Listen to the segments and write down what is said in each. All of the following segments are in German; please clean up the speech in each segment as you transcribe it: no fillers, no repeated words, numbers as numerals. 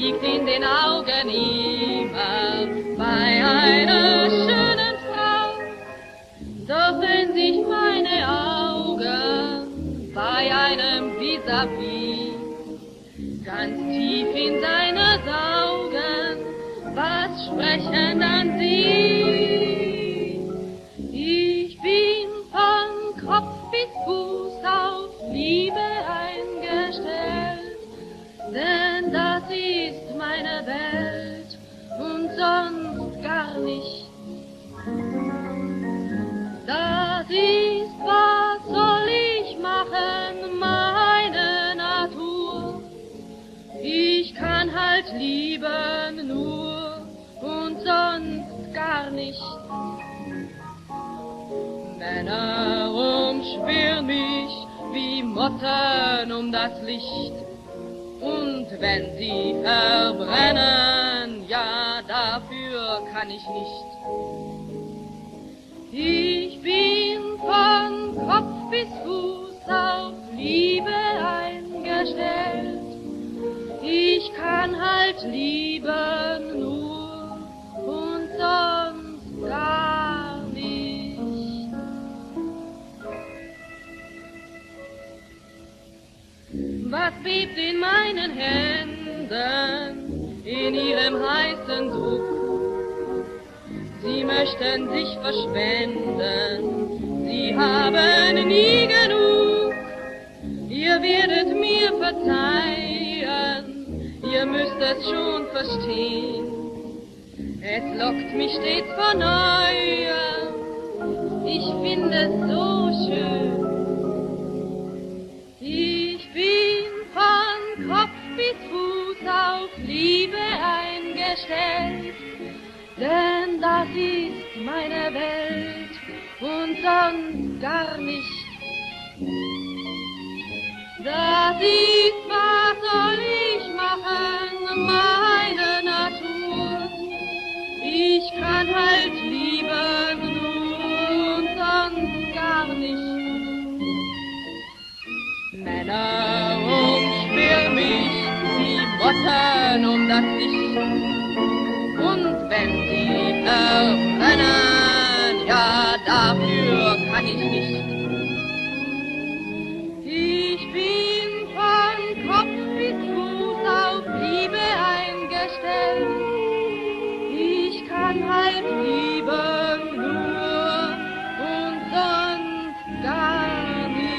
liegt in den Augen immer bei einer schönen Frau. Doch wenn sich meine Augen bei einem vis-à-vis ganz tief in seiner saugen, was sprechen dann sie? Ich bin von Kopf bis Fuß auf Liebe eingestellt, denn das ist meine Welt und sonst gar nicht. Das ist, was soll ich machen, meine Natur. Ich kann halt lieben nur und sonst gar nicht. Männer umschwirren mich wie Motten um das Licht. Und wenn sie verbrennen, ja, dafür kann ich nicht. Ich bin von Kopf bis Fuß auf Liebe eingestellt. Ich kann halt lieben nur und sonst gar nicht. Was bebt in meinen Händen in ihrem heißen Druck? Sie möchten sich verschwenden, sie haben nie genug. Ihr werdet mir verzeihen, ihr müsst es schon verstehen. Es lockt mich stets von Neuem, ich finde es so schön. Ich bin von Kopf bis Fuß auf Liebe eingestellt, denn das ist meine Welt und sonst gar nicht. Das ist, was soll ich machen, meine Natur. Ich kann halt lieben nur und sonst gar nicht. Männer umschwirren mich wie Motten um das Licht. Und wenn sie verbrennen, ja, dafür kann ich nicht. Ich bin von Kopf bis Fuß auf Liebe eingestellt. Ich kann halt lieben nur und sonst gar nicht.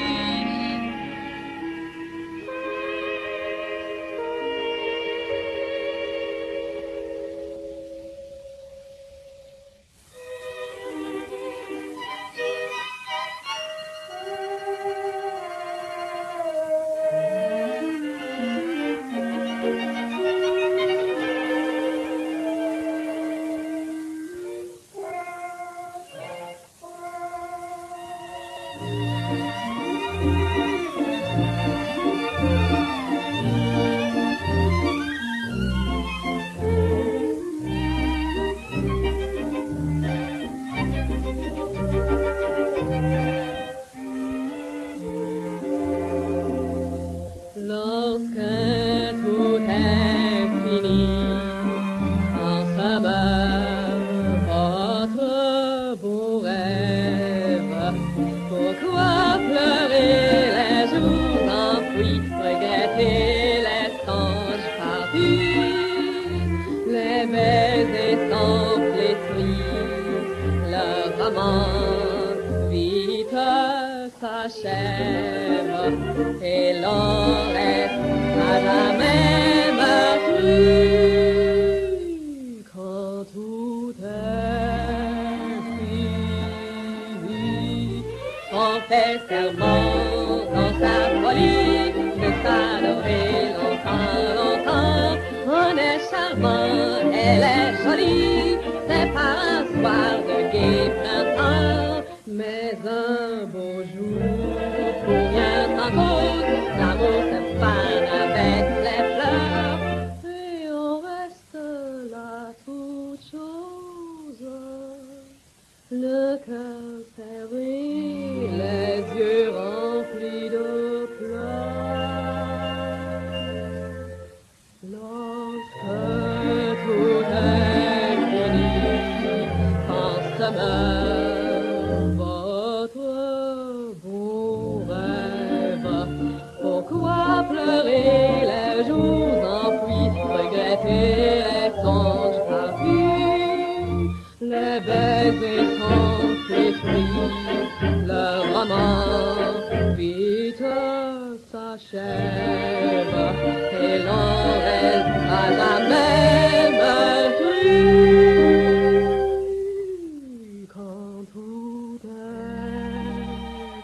Et l'on reste à jamais meurtri quand tout est fini. On fait serment dans sa folie de s'adorer longtemps, longtemps. On est charmant, elle est jolie, c'est pas un soir de gai printemps, mais un beau jour. Pour rien sans cause, l'amour se fane avec les fleurs, et on reste là toute chose, le cœur serré, les yeux remplis de pleurs. Lorsque et les songes perdus, les baisers sont flétris, le roman vite s'achève et l'on reste à jamais meurtri quand tout est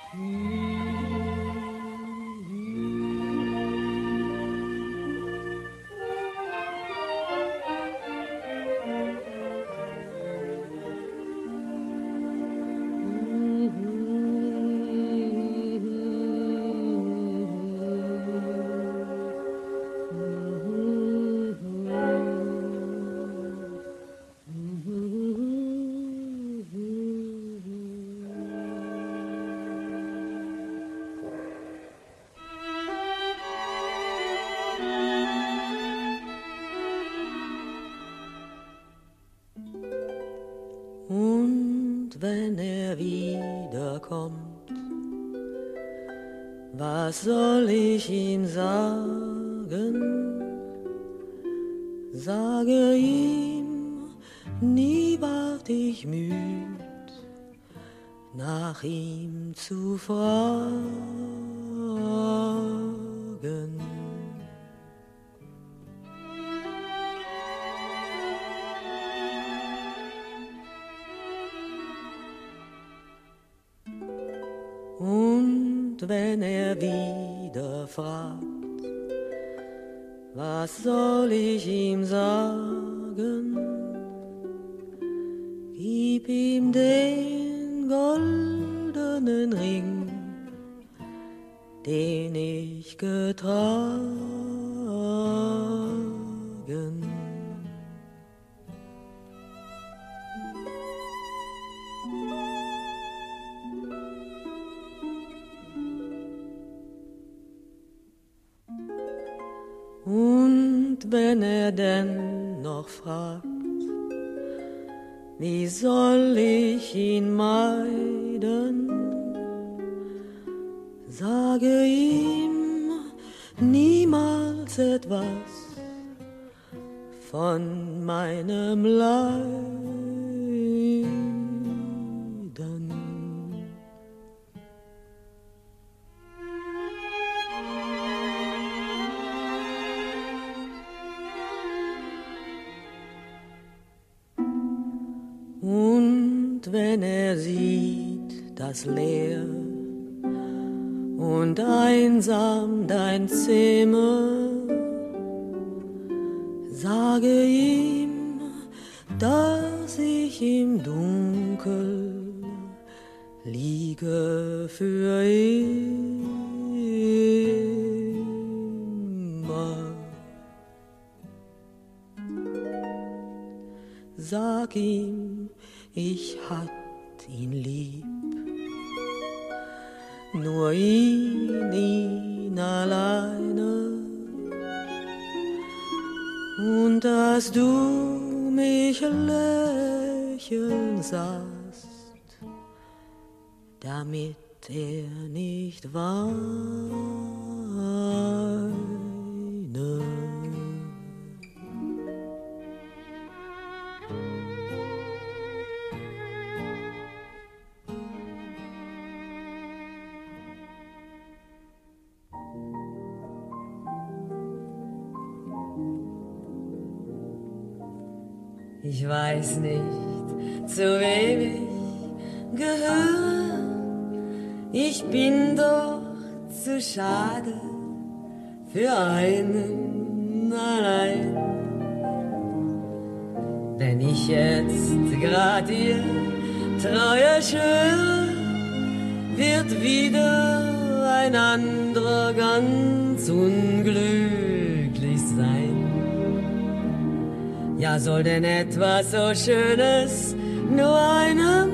Und wenn wiederkommt, was soll ich ihm sagen? Sage ihm, nie ward ich müd, nach ihm zu fragen. Und wenn wieder fragt, was soll ich ihm sagen? Gib ihm den goldenen Ring, den ich getragen. Und wenn denn noch fragt, wie soll ich ihn meiden? Sage ihm niemals etwas von meinem Leiden. Und wenn sieht, dass leer und einsam dein Zimmer, sage ihm, dass ich im Dunkel liege für immer. Sag ihm, ich hatt ihn lieb, nur ihn alleine. Und dass du mich lächeln sahst, damit nicht weine. Ich weiß nicht, zu wem ich gehöre, ich bin doch zu schade für einen allein. Wenn ich jetzt grad dir Treue schwöre, wird wieder ein anderer ganz unglücklich sein. Ja, soll denn etwas so Schönes nur einem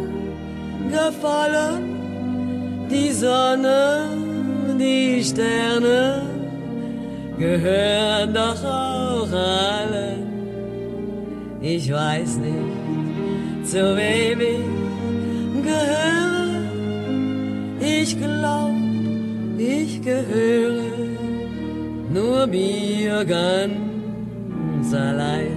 gefallen? Die Sonne, die Sterne gehören doch auch allen. Ich weiß nicht, zu wem ich gehöre. Ich glaub, ich gehöre nur mir ganz ganz allein.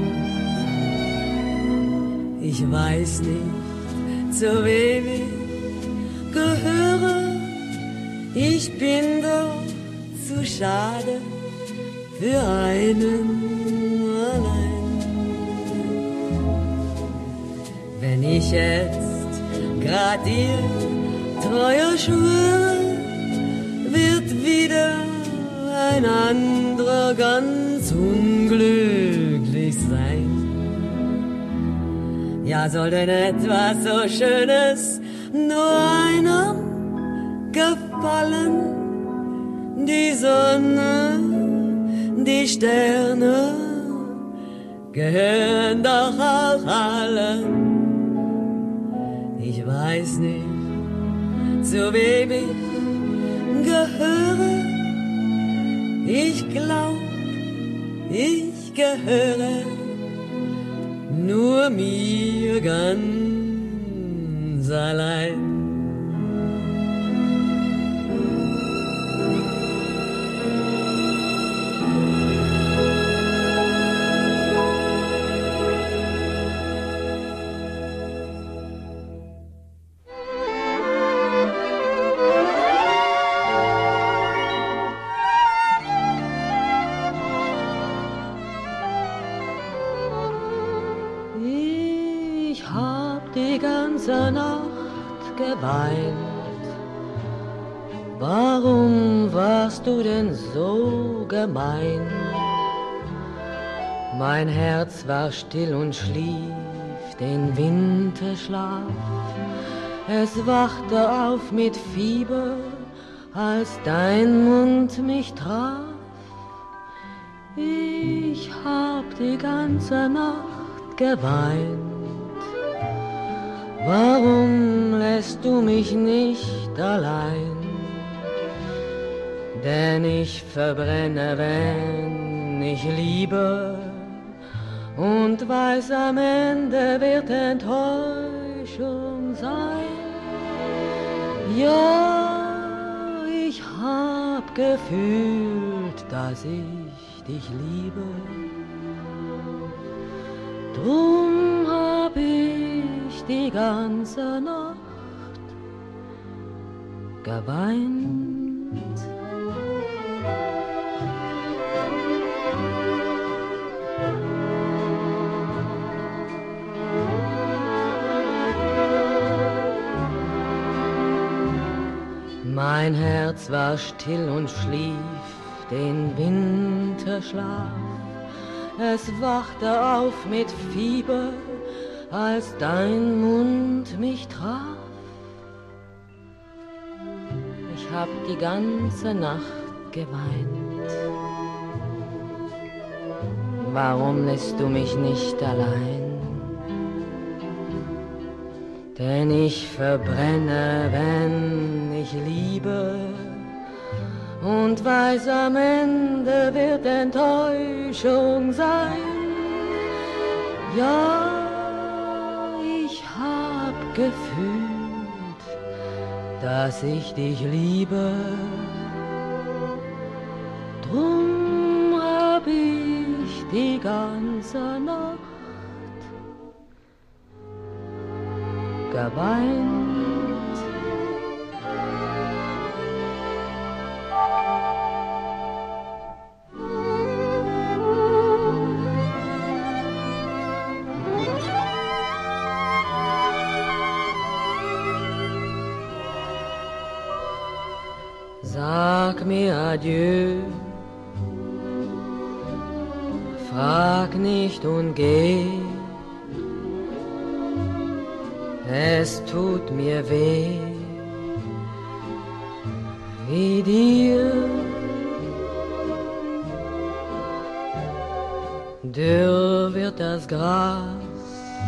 Ich weiß nicht, zu wem ich gehöre. Ich bin doch zu schade für einen allein. Wenn ich jetzt grad dir Treue schwöre, wird wieder ein anderer ganz unglücklich sein. Ja, soll denn etwas so Schönes nur einem gefallen? Die Sonne, die Sterne gehören doch auch allen. Ich weiß nicht, zu wem ich gehöre. Ich glaub, ich gehöre nur mir ganz allein. Die ganze Nacht geweint. Warum warst du denn so gemein? Mein Herz war still und schlief den Winterschlaf. Es wachte auf mit Fieber, als dein Mund mich traf. Ich hab die ganze Nacht geweint. Warum lässt du mich nicht allein? Denn ich verbrenne, wenn ich liebe, und weiß, am Ende wird Enttäuschung sein. Ja, ich hab gefühlt, dass ich dich liebe. Drum hab ich die ganze Nacht geweint. Mein Herz war still und schlief den Winterschlaf. Es wachte auf mit Fieber, als dein Mund mich traf. Ich hab die ganze Nacht geweint. Warum lässt du mich nicht allein? Denn ich verbrenne, wenn ich liebe, und weiß, am Ende wird Enttäuschung sein. Ja, ich hab gefühlt, dass ich dich liebe. Drum hab ich die ganze Nacht geweint. Sag mir adieu, frag nicht und geh, es tut mir weh, wie dir. Dürr wird das Gras,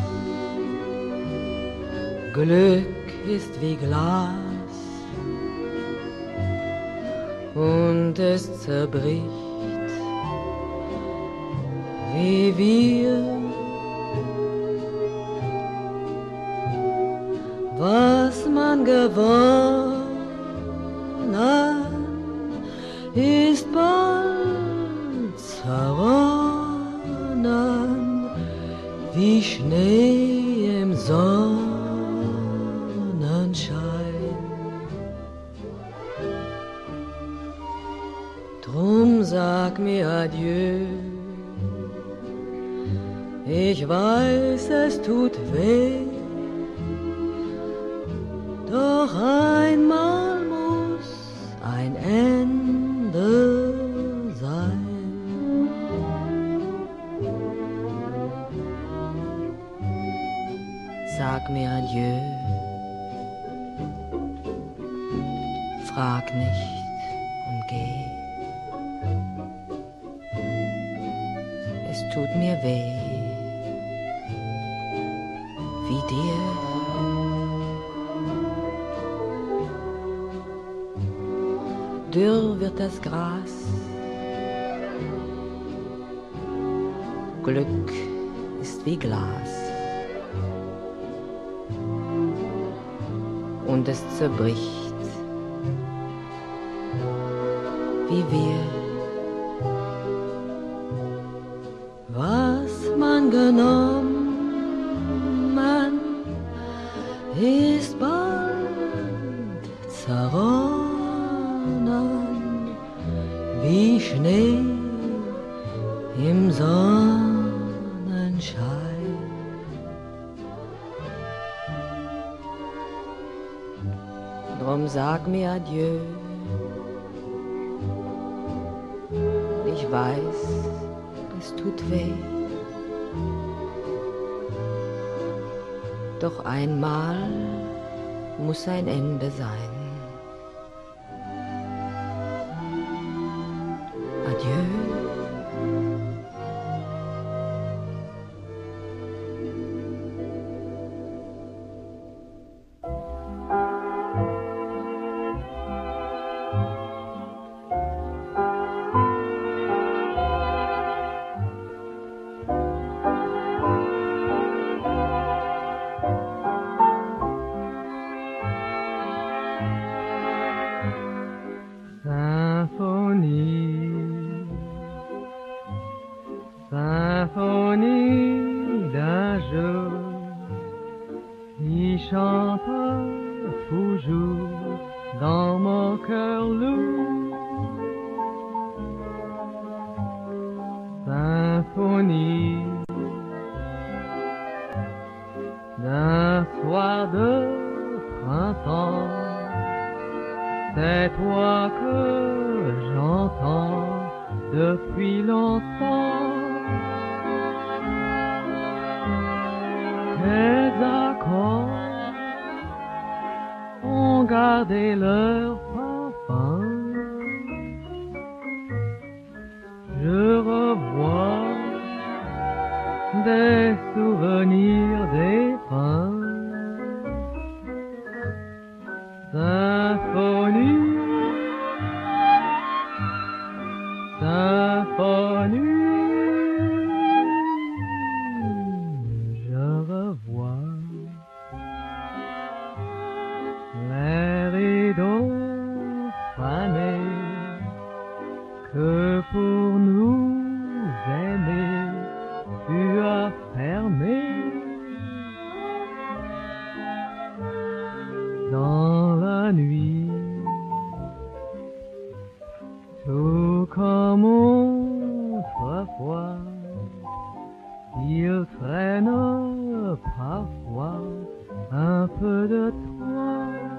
Glück ist wie Glas, und es zerbricht wie wir. Was man gewonnen ist bald zerronnen. wie Schnee im Sonnenschein. Drum sag mir adieu, ich weiß, es tut weh, doch einmal muss ein Ende sein. Sag mir adieu, frag nicht und geh. Es tut mir weh, wie dir. Dürr wird das Gras, Glück ist wie Glas und es zerbricht, wie wir. Was man genommen, ist bald zerronnen, wie Schnee im Sonnenschein. Drum sag mir adieu, ich weiß, es tut weh, doch einmal muss ein Ende sein. Adieu. Symphonie d'un jour qui chante toujours dans mon cœur lourd. Symphonie d'un soir de printemps, c'est toi que j'entends depuis longtemps. Les accords ont gardé leur parfum. Je revois des souvenirs défunts. Symphonie, symphonie. Que pour nous aimer, tu as fermé dans la nuit, tout comme autrefois, il traîne parfois un peu de toi.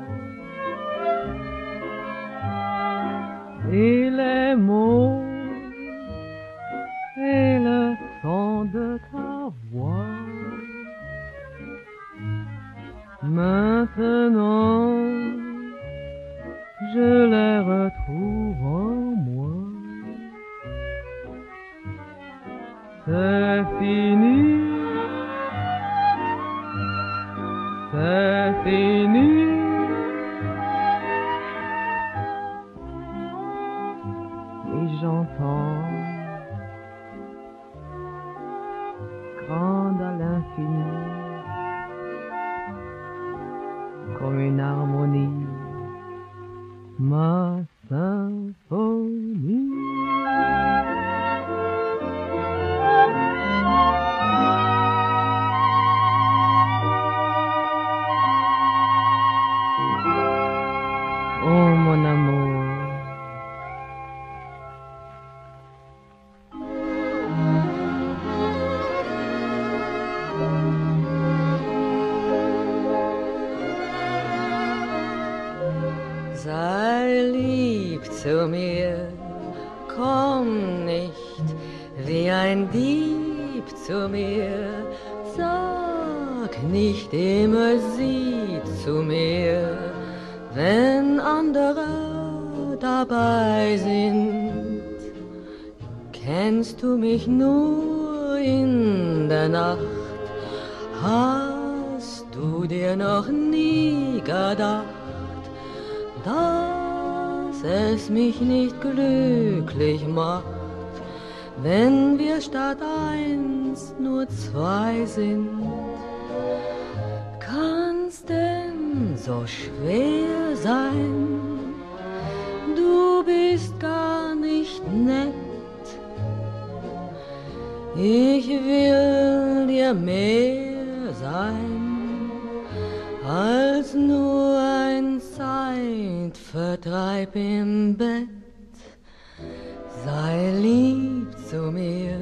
Et les mots et le son de ta voix, maintenant je les retrouve en moi. C'est fini, c'est fini. J'entends, grande à l'infini, comme une harmonie, ma symphonie. wie ein Dieb zu mir. Sag nicht immer sie zu mir, wenn andere dabei sind. Kennst du mich nur in der Nacht? Hast du dir noch nie gedacht, dass es mich nicht glücklich macht, wenn wir statt eins nur zwei sind? Kann's denn so schwer sein? Du bist gar nicht nett. Ich will dir mehr sein als nur ein Zeitvertreib im Bett. Sei lieb zu mir,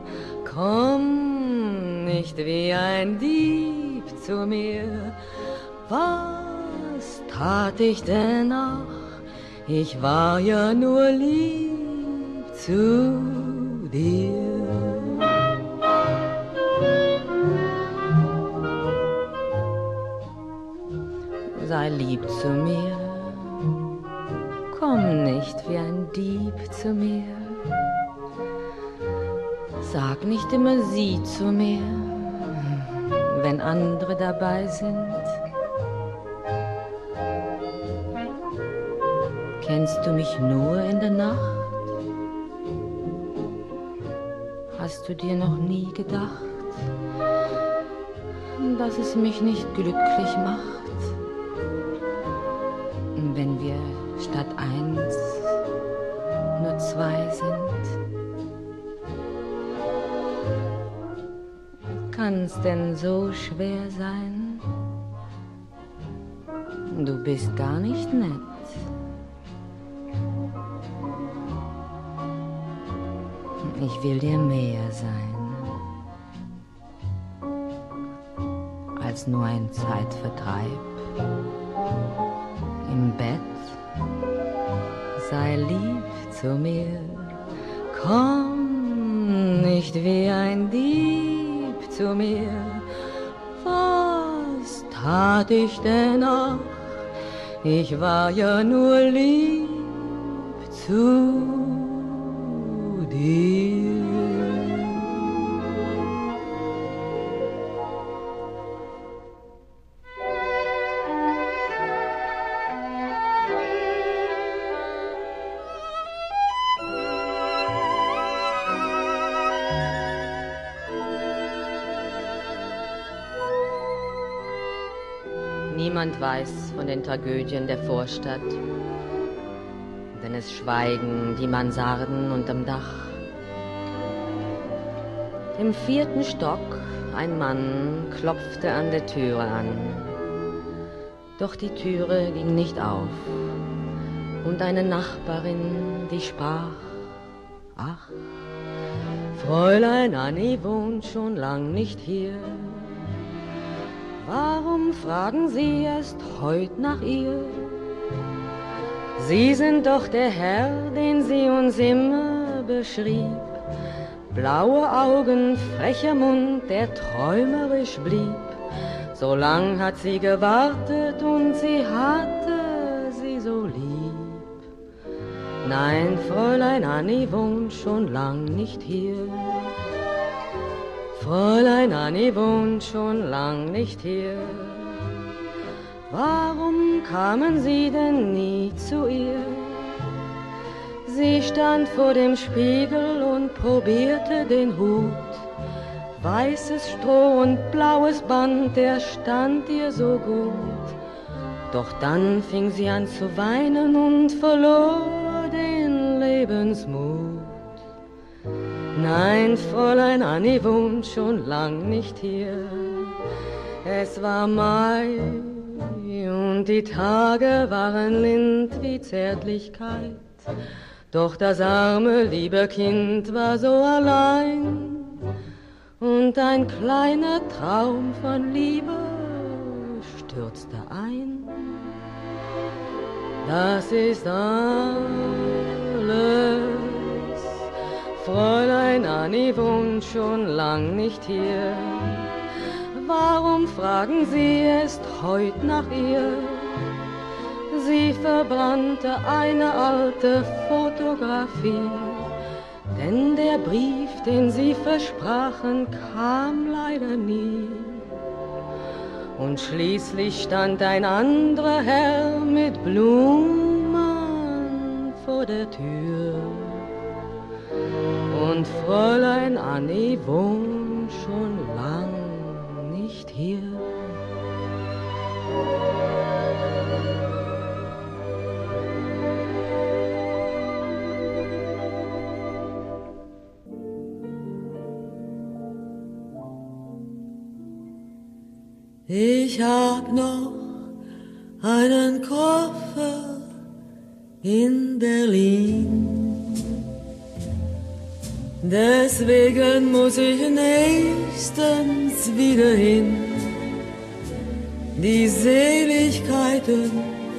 komm nicht wie ein Dieb zu mir. Was tat ich denn auch? Ich war ja nur lieb zu dir. Sei lieb zu mir, komm nicht wie ein Dieb zu mir. Sag nicht immer sie zu mir, wenn andere dabei sind. Kennst du mich nur in der Nacht? Hast du dir noch nie gedacht, dass es mich nicht glücklich macht, wenn wir statt eins nur zwei sind? Kann's denn so schwer sein? Du bist gar nicht nett. Ich will dir mehr sein als nur ein Zeitvertreib im Bett. Sei lieb zu mir, komm nicht wie ein Dieb zu mir. Was tat ich denn auch? Ich war ja nur lieb zu dir. Niemand weiß von den Tragödien der Vorstadt, denn es schweigen die Mansarden unterm Dach. Im 4. Stock ein Mann klopfte an der Türe an, doch die Türe ging nicht auf, und eine Nachbarin, die sprach: Ach, Fräulein Annie wohnt schon lang nicht hier. Warum fragen Sie erst heut nach ihr? Sie sind doch der Herr, den sie uns immer beschrieb. Blaue Augen, frecher Mund, der träumerisch blieb. So lang hat sie gewartet und sie hatte sie so lieb. Nein, Fräulein Annie wohnt schon lang nicht hier. Fräulein Annie wohnt schon lang nicht hier. Warum kamen Sie denn nie zu ihr? Sie stand vor dem Spiegel und probierte den Hut. Weißes Stroh und blaues Band, der stand ihr so gut. Doch dann fing sie an zu weinen und verlor den Lebensmut. Nein, Fräulein Annie wohnt schon lang nicht hier. Es war Mai und die Tage waren lind wie Zärtlichkeit. Doch das arme, liebe Kind war so allein. Und ein kleiner Traum von Liebe stürzte ein. Das ist alles Fräulein Annie wohnt schon lang nicht hier. Warum fragen Sie erst heut nach ihr? Sie verbrannte eine alte Fotografie, denn der Brief, den sie versprachen, kam leider nie. Und schließlich stand ein anderer Herr mit Blumen vor der Tür. Und Fräulein Annie wohnt schon lang nicht hier. Ich hab noch einen Koffer in Berlin, deswegen muss ich nächstens wieder hin. Die Seligkeiten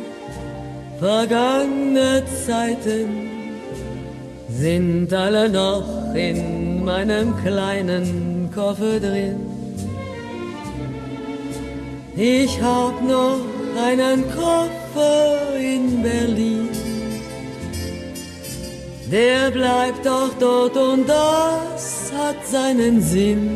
vergangener Zeiten sind alle noch in meinem kleinen Koffer drin. Ich hab noch einen Koffer in Berlin, der bleibt doch dort und das hat seinen Sinn.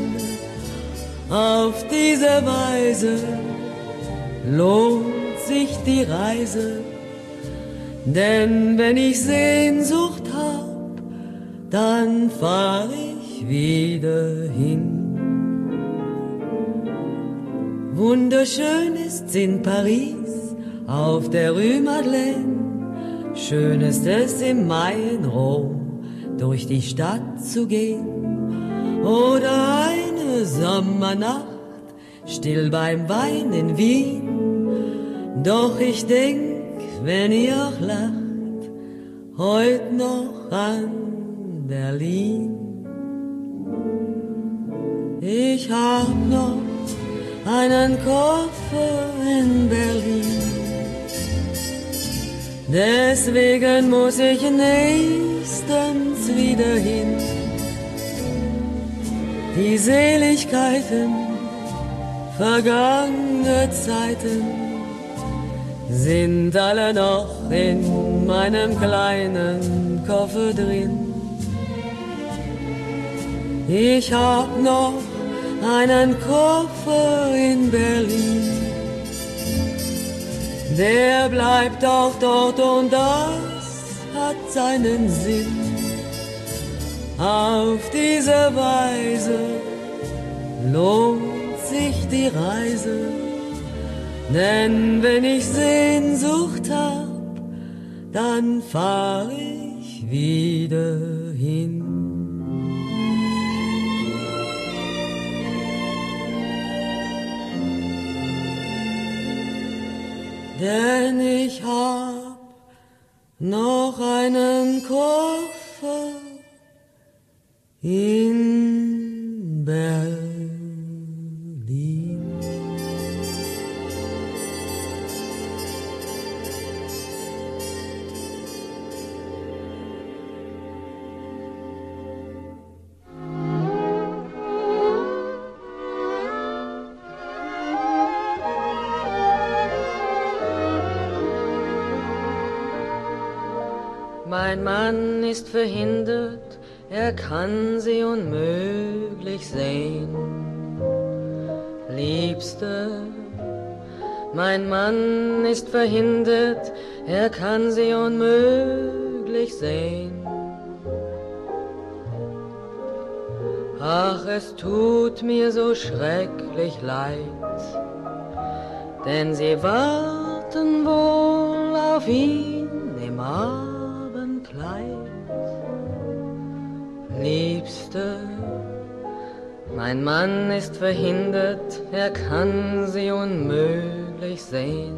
Auf diese Weise lohnt sich die Reise, denn wenn ich Sehnsucht hab, dann fahr ich wieder hin. Wunderschön ist's in Paris auf der Rue Madeleine, schön ist es im Mai in Rom durch die Stadt zu gehen, oder eine Sommernacht still beim Wein in Wien. Doch ich denk, wenn ihr auch lacht, heut noch an Berlin. Ich hab noch einen Koffer in Berlin, deswegen muss ich nächstens wieder hin. Die Seligkeiten vergangener Zeiten sind alle noch in meinem kleinen Koffer drin. Ich hab noch einen Koffer in Berlin, der bleibt auch dort und das hat seinen Sinn. Auf diese Weise lohnt sich die Reise, denn wenn ich Sehnsucht hab, dann fahr ich wieder hin. Denn ich hab noch einen Koffer in Berlin. Mein Mann ist verhindert, er kann sie unmöglich sehen. Liebste, mein Mann ist verhindert, er kann sie unmöglich sehen. Ach, es tut mir so schrecklich leid, denn sie warten wohl auf ihn im Abendkleid. Liebste, mein Mann ist verhindert, er kann sie unmöglich sehen.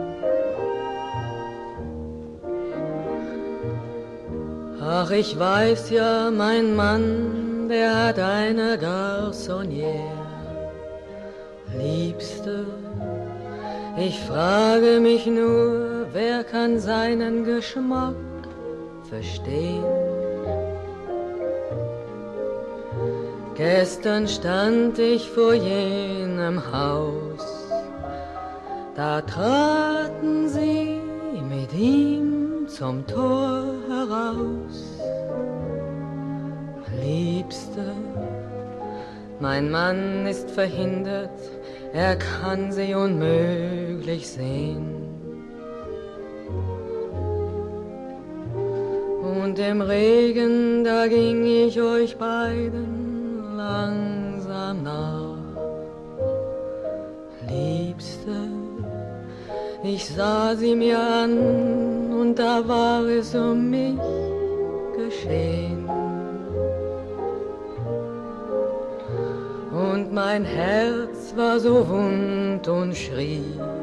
Ach, ich weiß ja, mein Mann, der hat eine Garçonnière. Liebste, ich frage mich nur, wer kann seinen Geschmack verstehen? Gestern stand ich vor jenem Haus, da traten sie mit ihm zum Tor heraus. Liebste, mein Mann ist verhindert, er kann sie unmöglich sehen. Und im Regen, da ging ich euch beiden langsam nach. Liebste, ich sah sie mir an und da war es um mich geschehen. Und mein Herz war so wund und schrie,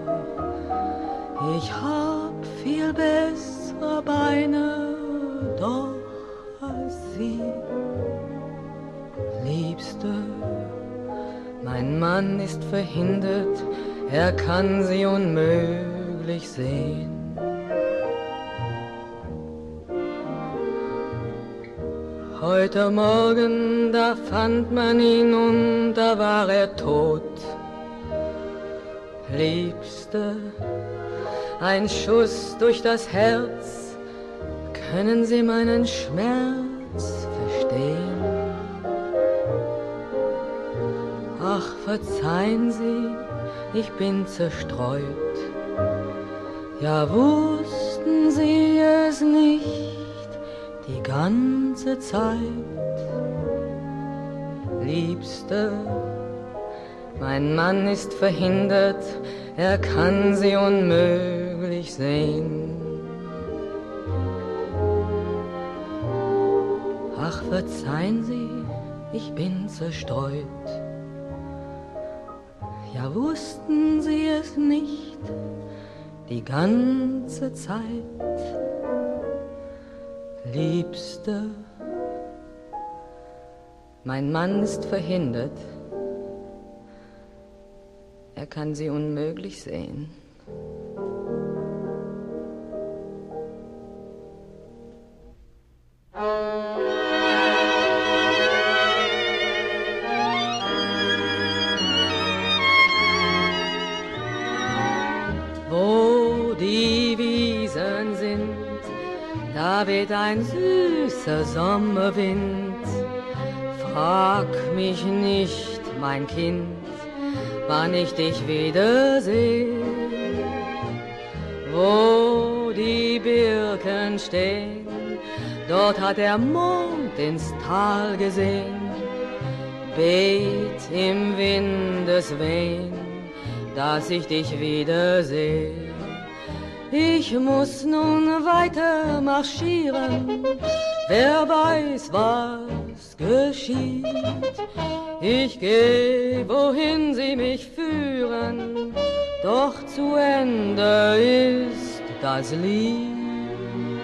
ich hab viel bessere Beine doch als sie. Liebste, mein Mann ist verhindert, er kann sie unmöglich sehen. Heute Morgen, da fand man ihn und da war er tot. Liebste, ein Schuss durch das Herz, können Sie meinen Schmerz verstehen? Ach, verzeihen Sie, ich bin zerstreut. Ja, wussten Sie es nicht die ganze Zeit? Liebste, mein Mann ist verhindert, er kann Sie unmöglich sehen. Ach, verzeihen Sie, ich bin zerstreut. Ja, wussten Sie es nicht die ganze Zeit? Liebste, mein Mann ist verhindert, er kann Sie unmöglich sehen. Wo die Wiesen sind, da weht ein süßer Sommerwind. Frag mich nicht, mein Kind, wann ich dich wiederseh. Wo die Birken stehen, dort hat der Mond ins Tal gesehen. Bet im Windeswehen, dass ich dich wiederseh. Ich muss nun weiter marschieren, wer weiß, was geschieht. Ich geh, wohin sie mich führen, doch zu Ende ist das Lied.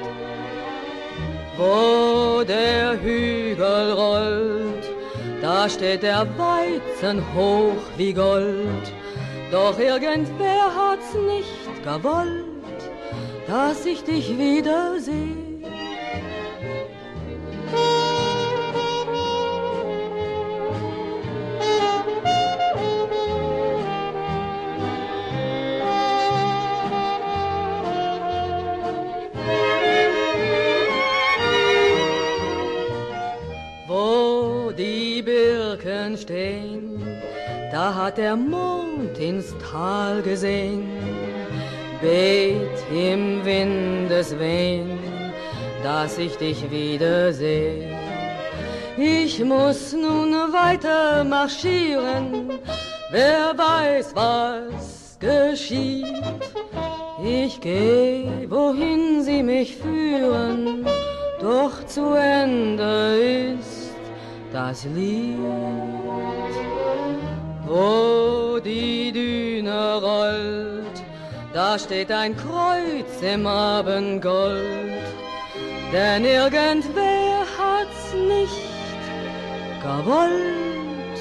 Wo der Hügel rollt, da steht der Weizen hoch wie Gold. Doch irgendwer hat's nicht gewollt, dass ich dich wiederseh. Wo die Birken stehen, da hat der Mond ins Tal gesehen. Bet im Windeswehen, dass ich dich wiederseh. Ich muss nun weiter marschieren, wer weiß, was geschieht. Ich geh, wohin sie mich führen, doch zu Ende ist das Lied. Wo die Düne rollt, da steht ein Kreuz im Abendgold, denn irgendwer hat's nicht gewollt,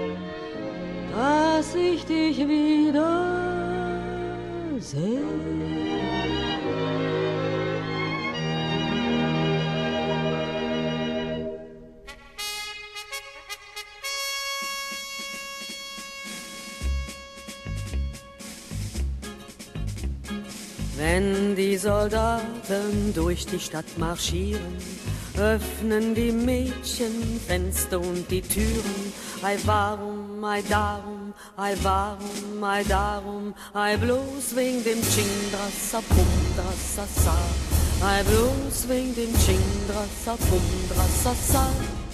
dass ich dich wiederseh. Wenn die Soldaten durch die Stadt marschieren, öffnen die Mädchen Fenster und die Türen. Ei warum, ei darum, ei warum, ei darum, ei bloß wegen dem Chingdrassa, Bumdrassa, sa. Ei bloß wegen dem Chingdrassa, Bumdrassa, sa.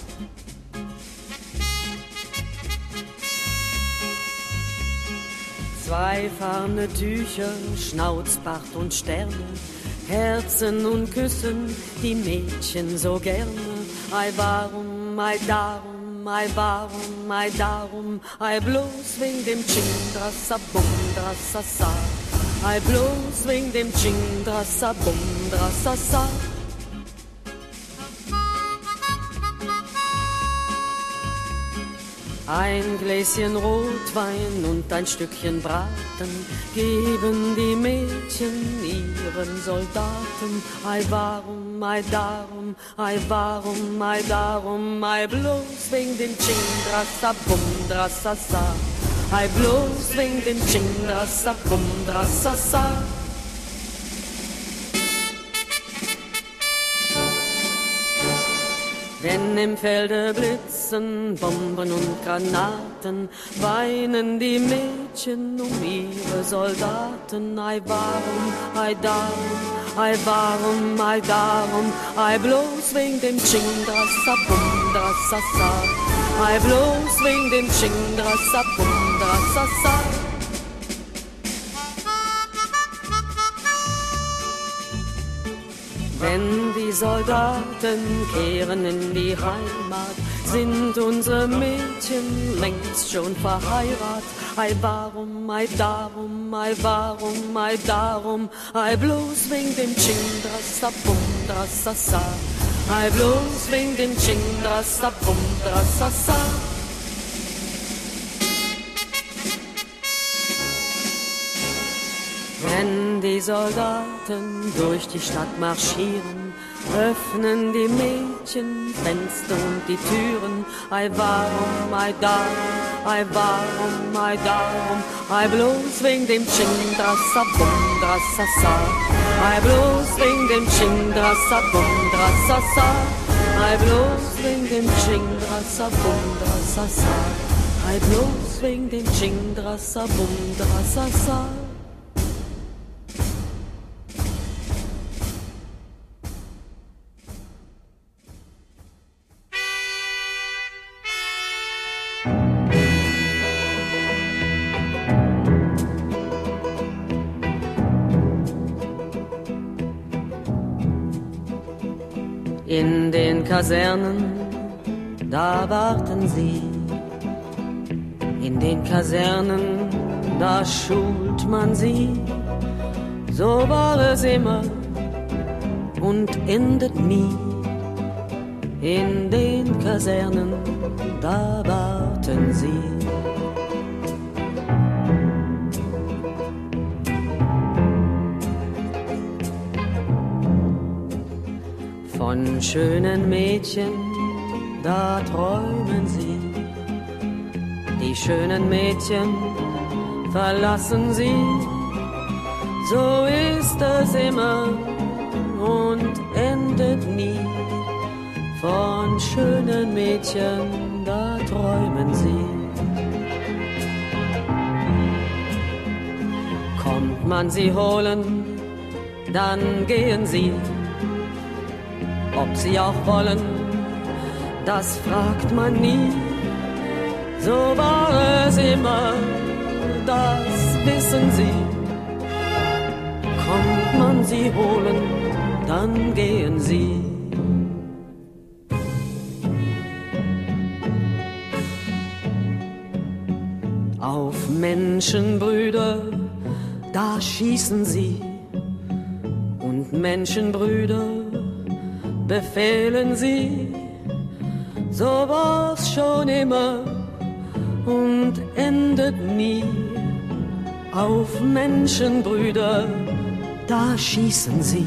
Zweifarbene Tücher, Schnauzbart und Sterne, Herzen und Küssen die Mädchen so gerne. Ei warum, ei darum, ei warum, ei darum, ei bloß wegen dem Chingdrassa, Bumdrassa, sa. Ei bloß wegen dem Chingdrassa, Bumdrassa, sa. Ein Gläschen Rotwein und ein Stückchen Braten geben die Mädchen ihren Soldaten. Ei warum, ei darum, ei warum, ei darum, ei bloß wegen dem Chingdrassa, Bumdrassa, sa. Ei bloß wegen dem Chingdrassa, Bumdrassa, sa. Wenn im Felde blitzen Bomben und Granaten, weinen die Mädchen um ihre Soldaten. Ei warum, ei darum, ei warum, ei darum, ei bloß wegen dem Chingdrassa, Bumdrassa, sa. Ei bloß wegen dem Chingdrassa, Bumdrassa, sa. Wenn die Soldaten kehren in die Heimat, sind unsere Mädchen längst schon verheiratet. Ei warum, ei darum, ei warum, ei darum, ei bloß wegen dem Chingdrassa, Bumdrassa, sa. Ei bloß wegen dem Chingdrassa, Bumdrassa, sa. Wenn die Soldaten durch die Stadt marschieren, öffnen die Mädchen Fenster und die Türen. Ei warum, ei darum, ei warum, ei darum, ei bloß wegen dem Chingdrassa, Bumdrassa, sa. Ei bloß wegen dem Chingdrassa, Bumdrassa, sa. Ei bloß wegen dem Chingdrassa, Bumdrassa, sa. Ei bloß wegen dem Chingdrassa, Bumdrassa, sa. In den Kasernen, da warten sie. In den Kasernen, da schult man sie. So war es immer und endet nie. In den Kasernen, da warten sie. Von schönen Mädchen, da träumen sie. Die schönen Mädchen verlassen sie. So ist es immer und endet nie. Von schönen Mädchen, da träumen sie. Kommt man sie holen, dann gehen sie. Ob sie auch wollen, das fragt man nie. So war es immer, das wissen sie. Kommt man sie holen, dann gehen sie. Auf Menschenbrüder, da schießen sie. Und Menschenbrüder befehlen sie, so war's schon immer und endet nie. Auf Menschenbrüder, da schießen sie.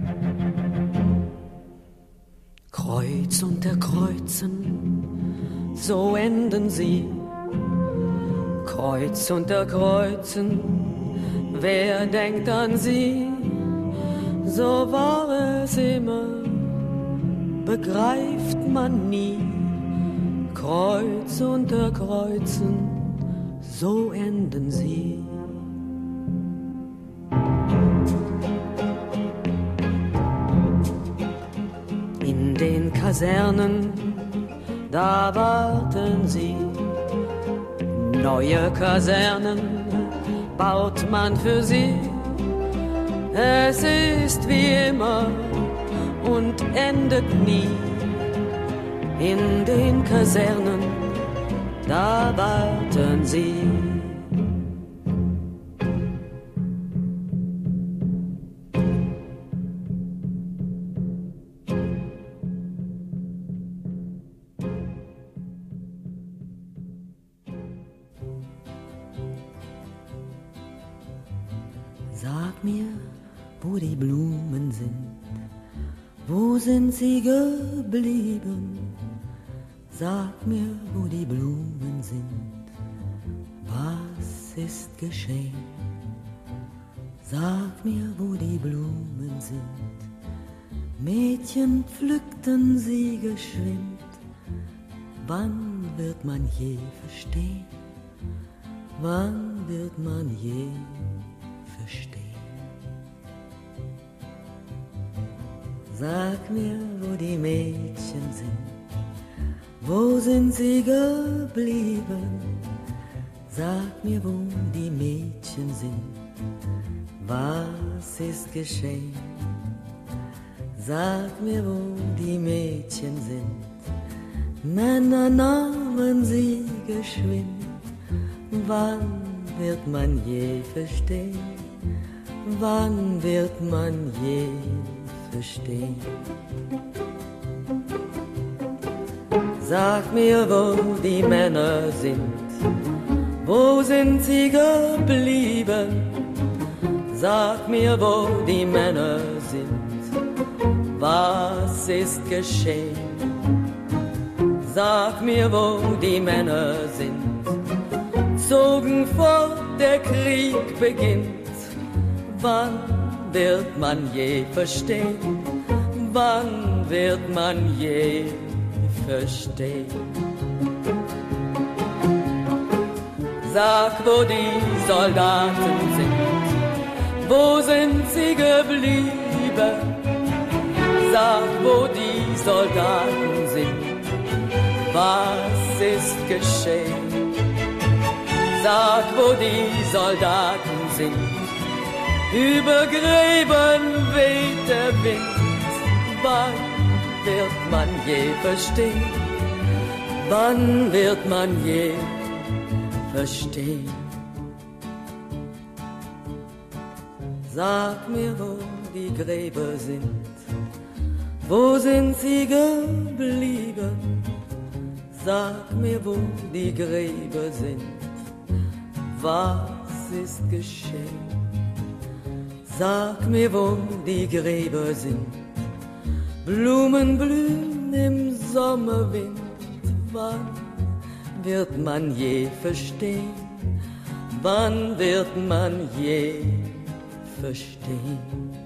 Kreuz unter Kreuzen so enden sie. Kreuz unter Kreuzen, wer denkt an sie? So war es immer, begreift man nie. Kreuz unter Kreuzen, so enden sie. In den Kasernen, da warten sie. Neue Kasernen baut man für sie. Es ist wie immer und endet nie. In den Kasernen, da warten sie. Sag mir, wo die Blumen sind, wo sind sie geblieben? Sag mir, wo die Blumen sind, was ist geschehen? Sag mir, wo die Blumen sind, Mädchen pflückten sie geschwind. Wann wird man je verstehen? Wann wird man je verstehen? Sag mir, wo die Mädchen sind, wo sind sie geblieben? Sag mir, wo die Mädchen sind, was ist geschehen? Sag mir, wo die Mädchen sind, Männer nahmen sie geschwind. Wann wird man je verstehen? Wann wird man je verstehen? Sag mir, wo die Männer sind, wo sind sie geblieben? Sag mir, wo die Männer sind, was ist geschehen? Sag mir, wo die Männer sind, zogen fort, der Krieg beginnt. Wann wird man je verstehen? Wann wird man je verstehen? Sag, wo die Soldaten sind, wo sind sie geblieben? Sag, wo die Soldaten sind, was ist geschehen? Sag, wo die Soldaten sind, über Gräben weht der Wind. Wann wird man je verstehen? Wann wird man je verstehen? Sag mir, wo die Gräber sind, wo sind sie geblieben? Sag mir, wo die Gräber sind, was ist geschehen? Sag mir, wo die Gräber sind, Blumen blühen im Sommerwind. Wann wird man je verstehen? Wann wird man je verstehen?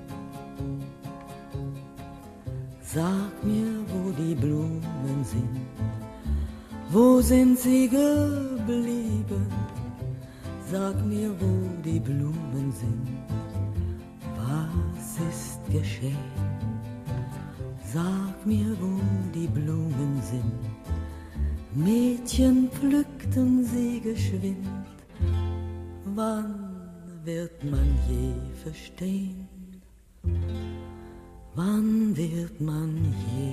Sag mir, wo die Blumen sind, wo sind sie geblieben? Sag mir, wo die Blumen sind, was ist geschehen? Sag mir, wo die Blumen sind, Mädchen pflückten sie geschwind. Wann wird man je verstehen? Wann wird man je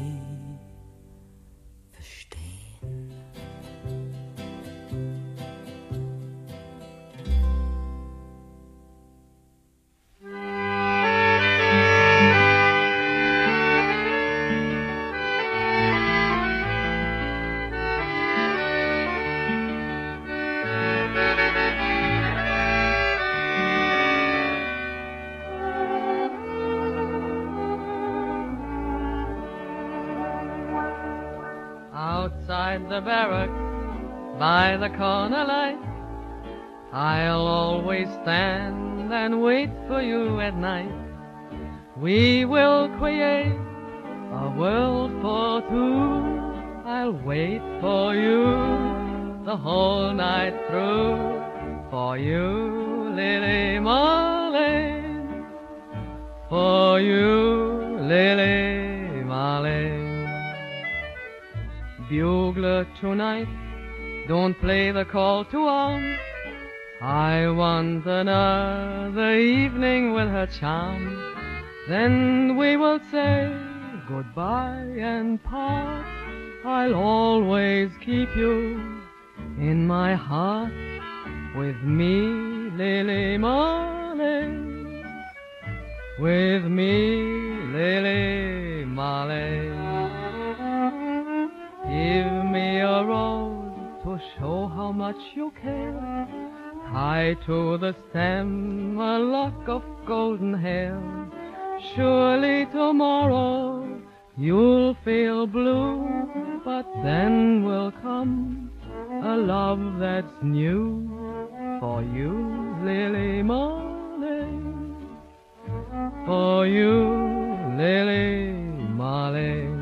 verstehen? beside the barracks, by the corner light. I'll always stand and wait for you at night. We will create a world for two. I'll wait for you the whole night through. For you, Lily Marlene. For you, Lily Marlene. Bugler tonight, don't play the call to arms. I want another evening with her charm. Then we will say goodbye and part. I'll always keep you in my heart. With me, Lily Marlene. With me, Lily Marlene. Give me a rose to show how much you care. Tie to the stem a lock of golden hair. Surely tomorrow you'll feel blue, but then will come a love that's new. For you, Lily Marlene. For you, Lily Marlene.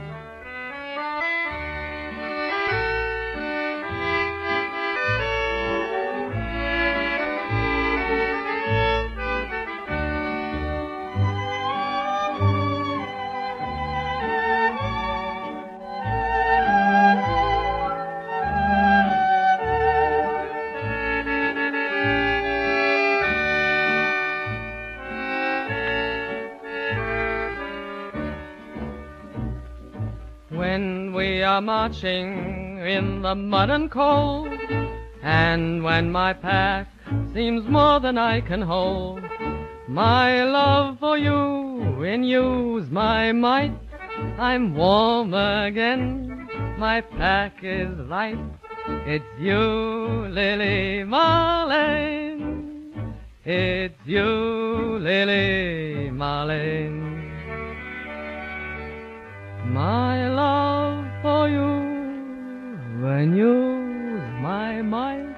When we are marching in the mud and cold, and when my pack seems more than I can hold, my love for you renews my might. I'm warm again, my pack is light. It's you, Lily Marlene. It's you, Lily Marlene. My love for you renews my might.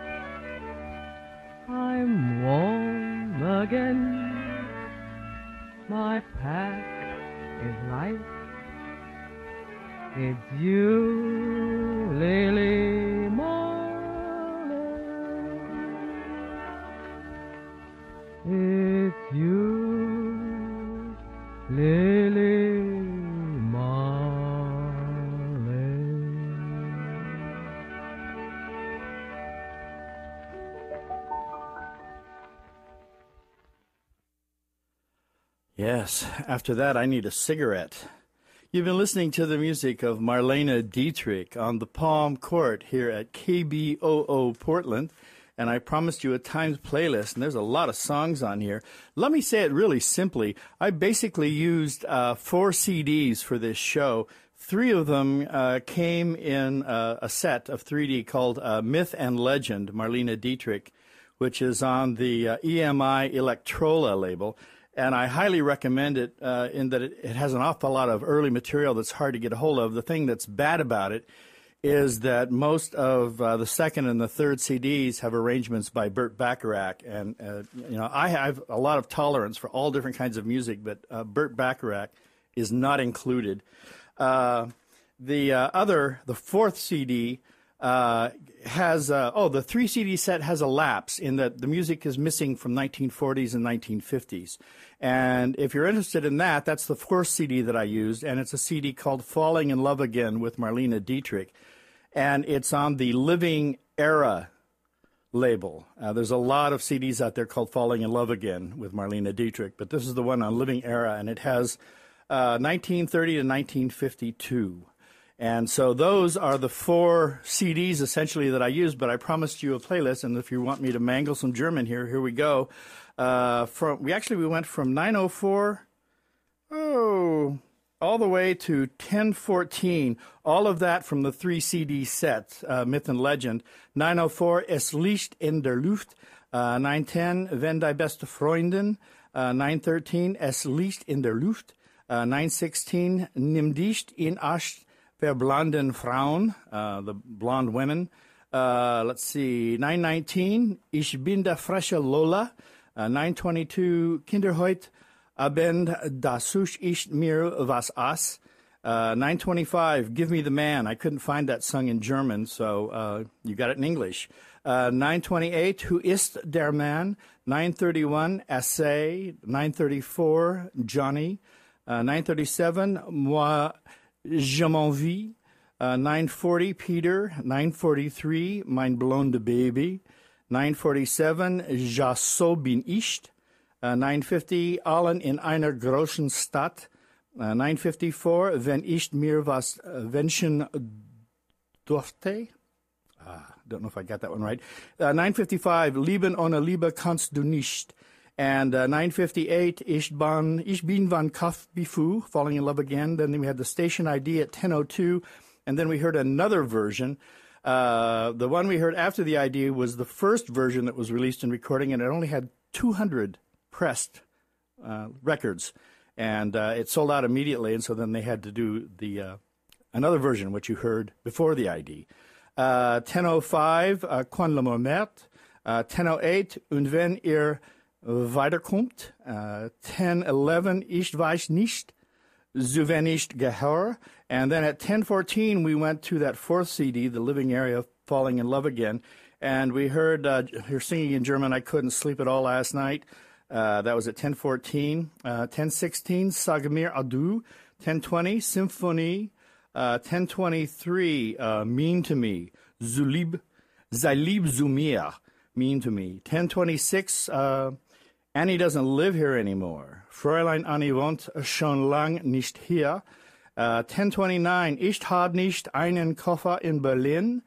I'm warm again, my pack is light. It's you, Lily Marlene. It's you, Lily Yes, after that I need a cigarette. You've been listening to the music of Marlene Dietrich on the Palm Court here at KBOO Portland, and I promised you a Times playlist, and there's a lot of songs on here. Let me say it really simply. I basically used 4 CDs for this show. 3 of them came in a set of 3D called Myth and Legend, Marlene Dietrich, which is on the EMI Electrola label. And I highly recommend it in that it has an awful lot of early material that's hard to get a hold of. The thing that's bad about it is that most of the second and the third CDs have arrangements by Burt Bacharach. And, I have a lot of tolerance for all different kinds of music, but Burt Bacharach is not included. The 4th CD has the 3 CD set has a lapse in that the music is missing from 1940s and 1950s. And if you're interested in that, that's the 4th CD that I used, and it's a CD called Falling in Love Again with Marlene Dietrich, and it's on the Living Era label. There's a lot of CDs out there called Falling in Love Again with Marlene Dietrich, but this is the one on Living Era, and it has 1930 to 1952. And so those are the 4 CDs essentially that I used, but I promised you a playlist, and if you want me to mangle some German here we go. We went from 904 all the way to 1014, all of that from the 3 CD sets, Myth and Legend. 904, Es Licht in der Luft. 910, Wenn die beste Freundin. 913, Es Licht in der Luft. 916, Nimm dich in Acht, Verblonden Frauen, the blonde women. Let's see, 9:19, Ich bin der frische Lola. 9:22, Kinder heut Abend, da such ich mir was aus. 9:25, Give Me the Man. I couldn't find that sung in German, so you got it in English. 9:28, Who ist der Mann? 9:31, Essay. 9:34, Johnny. 9:37, Moi, je m'envie. 9:40, Peter. 9:43, Mein blonde Baby. 9:47, Ja, so bin ich. 9:50, Allen in einer großen Stadt. 9:54, Wenn ich mir was wünschen durfte. Don't know if I got that one right. 9:55, Lieben ohne Liebe kannst du nicht. And 9:58, Ich bin van Kaffbifu, Falling in Love Again. Then we had the station ID at 10:02, and then we heard another version. The one we heard after the ID was the first version that was released in recording, and it only had 200 pressed records. And it sold out immediately, and so then they had to do the another version, which you heard before the ID. 10:05, Quand l'amour meurt. 10:08, Und wenn ihr weiterkommt. 10:11, Ich weiß nicht, so wenig Gehör. And then at 10:14, we went to that fourth CD, The Living Area, Falling in Love Again. And we heard her singing in German, I Couldn't Sleep at All Last Night. That was at 10:14. 10:16, Sag mir Adieu. 10:20, Symphonie. 10:23, Mean to Me. Sei lieb zu mir. Mean to Me. 10:26, Annie doesn't live here anymore. Fräulein Annie wohnt schon lang nicht hier. 10:29, Ich hab nicht einen Koffer in Berlin.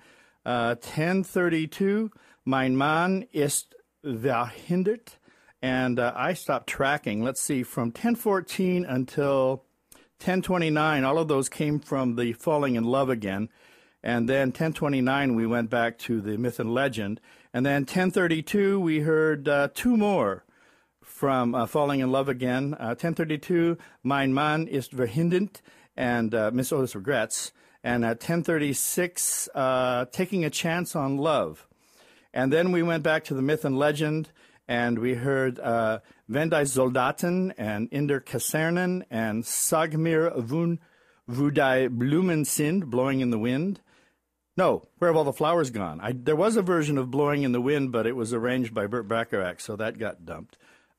10:32, Mein Mann ist verhindert. And I stopped tracking. Let's see, from 10:14 until 10:29, all of those came from the Falling in Love Again. And then 10:29, we went back to the Myth and Legend. And then 10:32, we heard two more from Falling in Love Again. 10:32, Mein Mann ist verhindert, and Miss Otis Regrets. And at 10:36, Taking a Chance on Love. And then we went back to the Myth and Legend, and we heard Wenn die Soldaten and In der Kasernen and Sag mir wo die Blumen sind, Blowing in the Wind. No, Where Have All the Flowers Gone? There was a version of Blowing in the Wind, but it was arranged by Burt Bacharach, so that got dumped.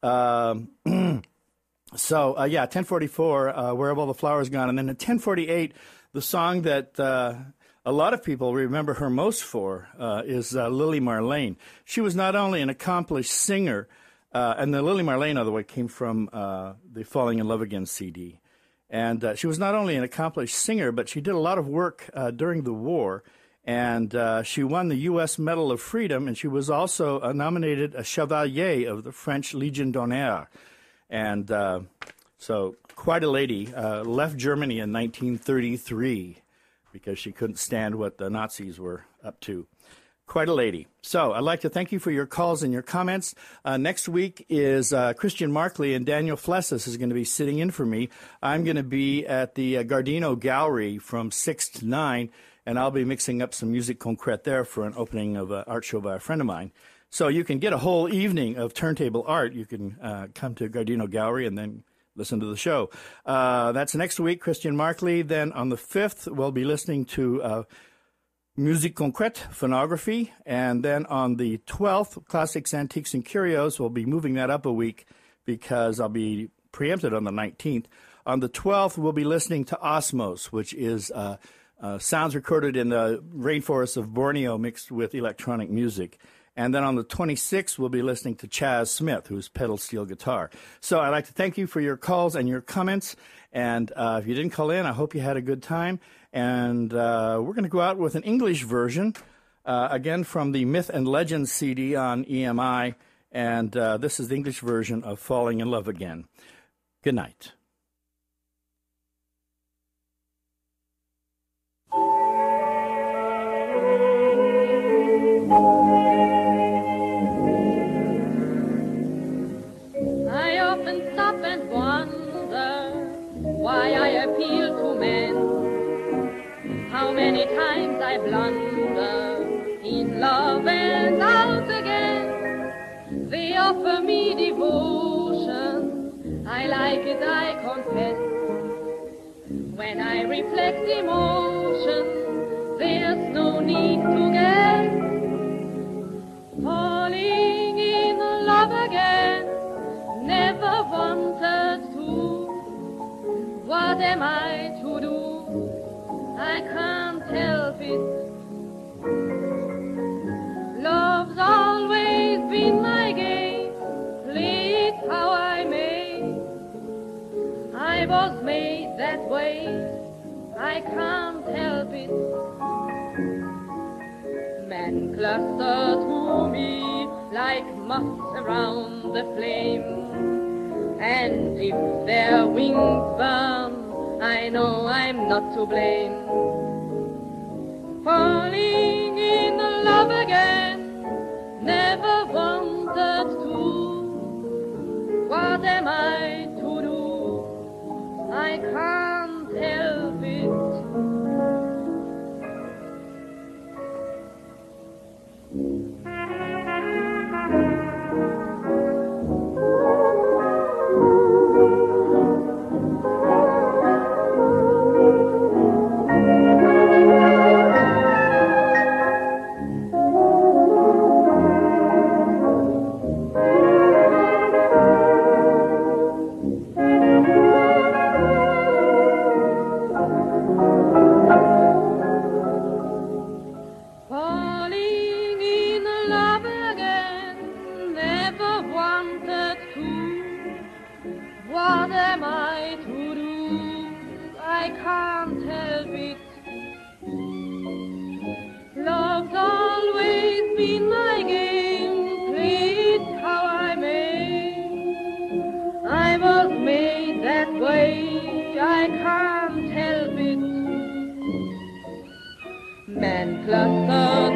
10:44, Where Have All the Flowers Gone? And then at 10:48, the song that a lot of people remember her most for is Lily Marlene. She was not only an accomplished singer, and the Lily Marlene, by the way, came from the Falling in Love Again CD. And she was not only an accomplished singer, but she did a lot of work during the war. And she won the U.S. Medal of Freedom, and she was also nominated a Chevalier of the French Legion d'Honneur. And so quite a lady. Left Germany in 1933 because she couldn't stand what the Nazis were up to. Quite a lady. So I'd like to thank you for your calls and your comments. Next week is Christian Markley, and Daniel Flessis is going to be sitting in for me. I'm going to be at the Gardino Gallery from 6 to 9, and I'll be mixing up some music concrete there for an opening of an art show by a friend of mine. So you can get a whole evening of turntable art. You can come to Gardino Gallery and then listen to the show. That's next week, Christian Markley. Then on the 5th, we'll be listening to Musique Concrète, phonography. And then on the 12th, Classics, Antiques, and Curios, we'll be moving that up a week because I'll be preempted on the 19th. On the 12th, we'll be listening to Osmos, which is sounds recorded in the rainforests of Borneo mixed with electronic music. And then on the 26th, we'll be listening to Chaz Smith, who's pedal steel guitar. So I'd like to thank you for your calls and your comments. And if you didn't call in, I hope you had a good time. And we're going to go out with an English version, again from the Myth and Legend CD on EMI. And this is the English version of Falling in Love Again. Good night. I often stop and wonder why I appeal to men. how many times I blunder in love and out again. They offer me devotion, I like it, I confess. When I reflect emotion, there's no need to guess. Falling in love again, never wanted to. What am I to do? I can't help it. Love's always been my game, play it how I may. I was made that way, I can't help it. Men cluster to me like moths around the flame, and if their wings burn, I know I'm not to blame. Falling in love again, never wanted to. What am I to do? I can't help it. Men cluster